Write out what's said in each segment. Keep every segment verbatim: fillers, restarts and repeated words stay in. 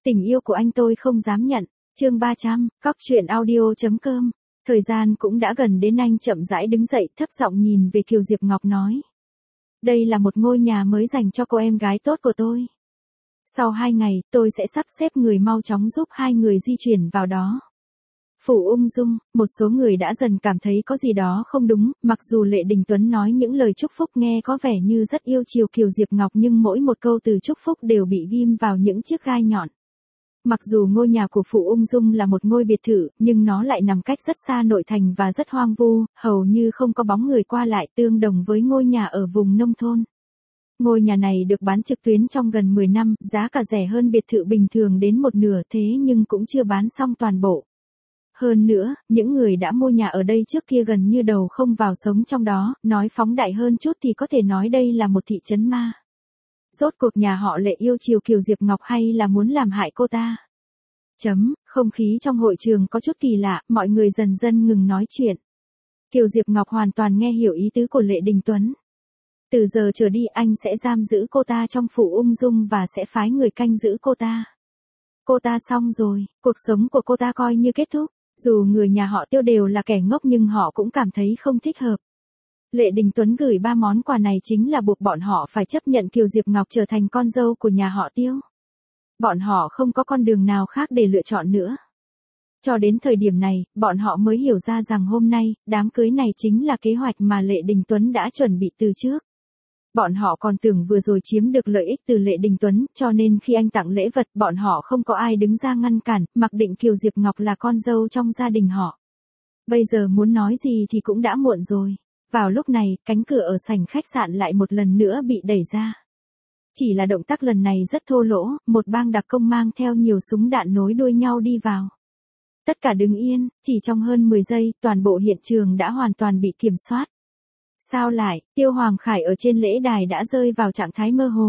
Tình yêu của anh tôi không dám nhận. Chương ba trăm, cóc truyện audio chấm com. Thời gian cũng đã gần đến, anh chậm rãi đứng dậy, thấp giọng nhìn về Kiều Diệp Ngọc nói. Đây là một ngôi nhà mới dành cho cô em gái tốt của tôi. Sau hai ngày, tôi sẽ sắp xếp người mau chóng giúp hai người di chuyển vào đó. Phủ ung dung, một số người đã dần cảm thấy có gì đó không đúng, mặc dù Lệ Đình Tuấn nói những lời chúc phúc nghe có vẻ như rất yêu chiều Kiều Diệp Ngọc nhưng mỗi một câu từ chúc phúc đều bị ghim vào những chiếc gai nhọn. Mặc dù ngôi nhà của Phủ Ung Dung là một ngôi biệt thự, nhưng nó lại nằm cách rất xa nội thành và rất hoang vu, hầu như không có bóng người qua lại, tương đồng với ngôi nhà ở vùng nông thôn. Ngôi nhà này được bán trực tuyến trong gần mười năm, giá cả rẻ hơn biệt thự bình thường đến một nửa, thế nhưng cũng chưa bán xong toàn bộ. Hơn nữa, những người đã mua nhà ở đây trước kia gần như đầu không vào sống trong đó, nói phóng đại hơn chút thì có thể nói đây là một thị trấn ma. Rốt cuộc nhà họ Lệ yêu chiều Kiều Diệp Ngọc hay là muốn làm hại cô ta? Chấm, không khí trong hội trường có chút kỳ lạ, mọi người dần dần ngừng nói chuyện. Kiều Diệp Ngọc hoàn toàn nghe hiểu ý tứ của Lệ Đình Tuấn. Từ giờ trở đi anh sẽ giam giữ cô ta trong Phủ Ung Dung và sẽ phái người canh giữ cô ta. Cô ta xong rồi, cuộc sống của cô ta coi như kết thúc. Dù người nhà họ Tiêu đều là kẻ ngốc nhưng họ cũng cảm thấy không thích hợp. Lệ Đình Tuấn gửi ba món quà này chính là buộc bọn họ phải chấp nhận Kiều Diệp Ngọc trở thành con dâu của nhà họ Tiêu. Bọn họ không có con đường nào khác để lựa chọn nữa. Cho đến thời điểm này, bọn họ mới hiểu ra rằng hôm nay, đám cưới này chính là kế hoạch mà Lệ Đình Tuấn đã chuẩn bị từ trước. Bọn họ còn tưởng vừa rồi chiếm được lợi ích từ Lệ Đình Tuấn, cho nên khi anh tặng lễ vật, bọn họ không có ai đứng ra ngăn cản, mặc định Kiều Diệp Ngọc là con dâu trong gia đình họ. Bây giờ muốn nói gì thì cũng đã muộn rồi. Vào lúc này, cánh cửa ở sảnh khách sạn lại một lần nữa bị đẩy ra. Chỉ là động tác lần này rất thô lỗ, một bang đặc công mang theo nhiều súng đạn nối đuôi nhau đi vào. Tất cả đứng yên, chỉ trong hơn mười giây, toàn bộ hiện trường đã hoàn toàn bị kiểm soát. Sao lại, Tiêu Hoàng Khải ở trên lễ đài đã rơi vào trạng thái mơ hồ.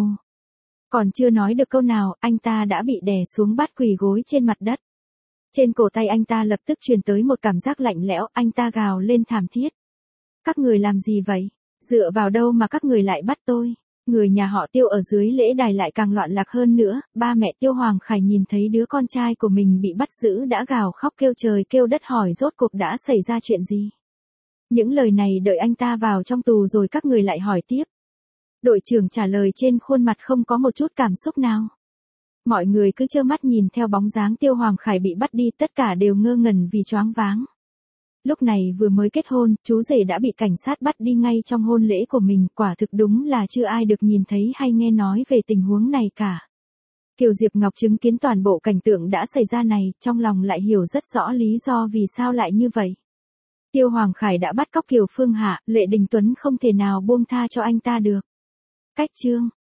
Còn chưa nói được câu nào, anh ta đã bị đè xuống bắt quỳ gối trên mặt đất. Trên cổ tay anh ta lập tức truyền tới một cảm giác lạnh lẽo, anh ta gào lên thảm thiết. Các người làm gì vậy? Dựa vào đâu mà các người lại bắt tôi? Người nhà họ Tiêu ở dưới lễ đài lại càng loạn lạc hơn nữa, ba mẹ Tiêu Hoàng Khải nhìn thấy đứa con trai của mình bị bắt giữ đã gào khóc kêu trời kêu đất hỏi rốt cuộc đã xảy ra chuyện gì. Những lời này đợi anh ta vào trong tù rồi các người lại hỏi tiếp. Đội trưởng trả lời trên khuôn mặt không có một chút cảm xúc nào. Mọi người cứ trơ mắt nhìn theo bóng dáng Tiêu Hoàng Khải bị bắt đi, tất cả đều ngơ ngẩn vì choáng váng. Lúc này vừa mới kết hôn, chú rể đã bị cảnh sát bắt đi ngay trong hôn lễ của mình, quả thực đúng là chưa ai được nhìn thấy hay nghe nói về tình huống này cả. Kiều Diệp Ngọc chứng kiến toàn bộ cảnh tượng đã xảy ra này, trong lòng lại hiểu rất rõ lý do vì sao lại như vậy. Tiêu Hoàng Khải đã bắt cóc Kiều Phương Hạ, Lệ Đình Tuấn không thể nào buông tha cho anh ta được. Cách chương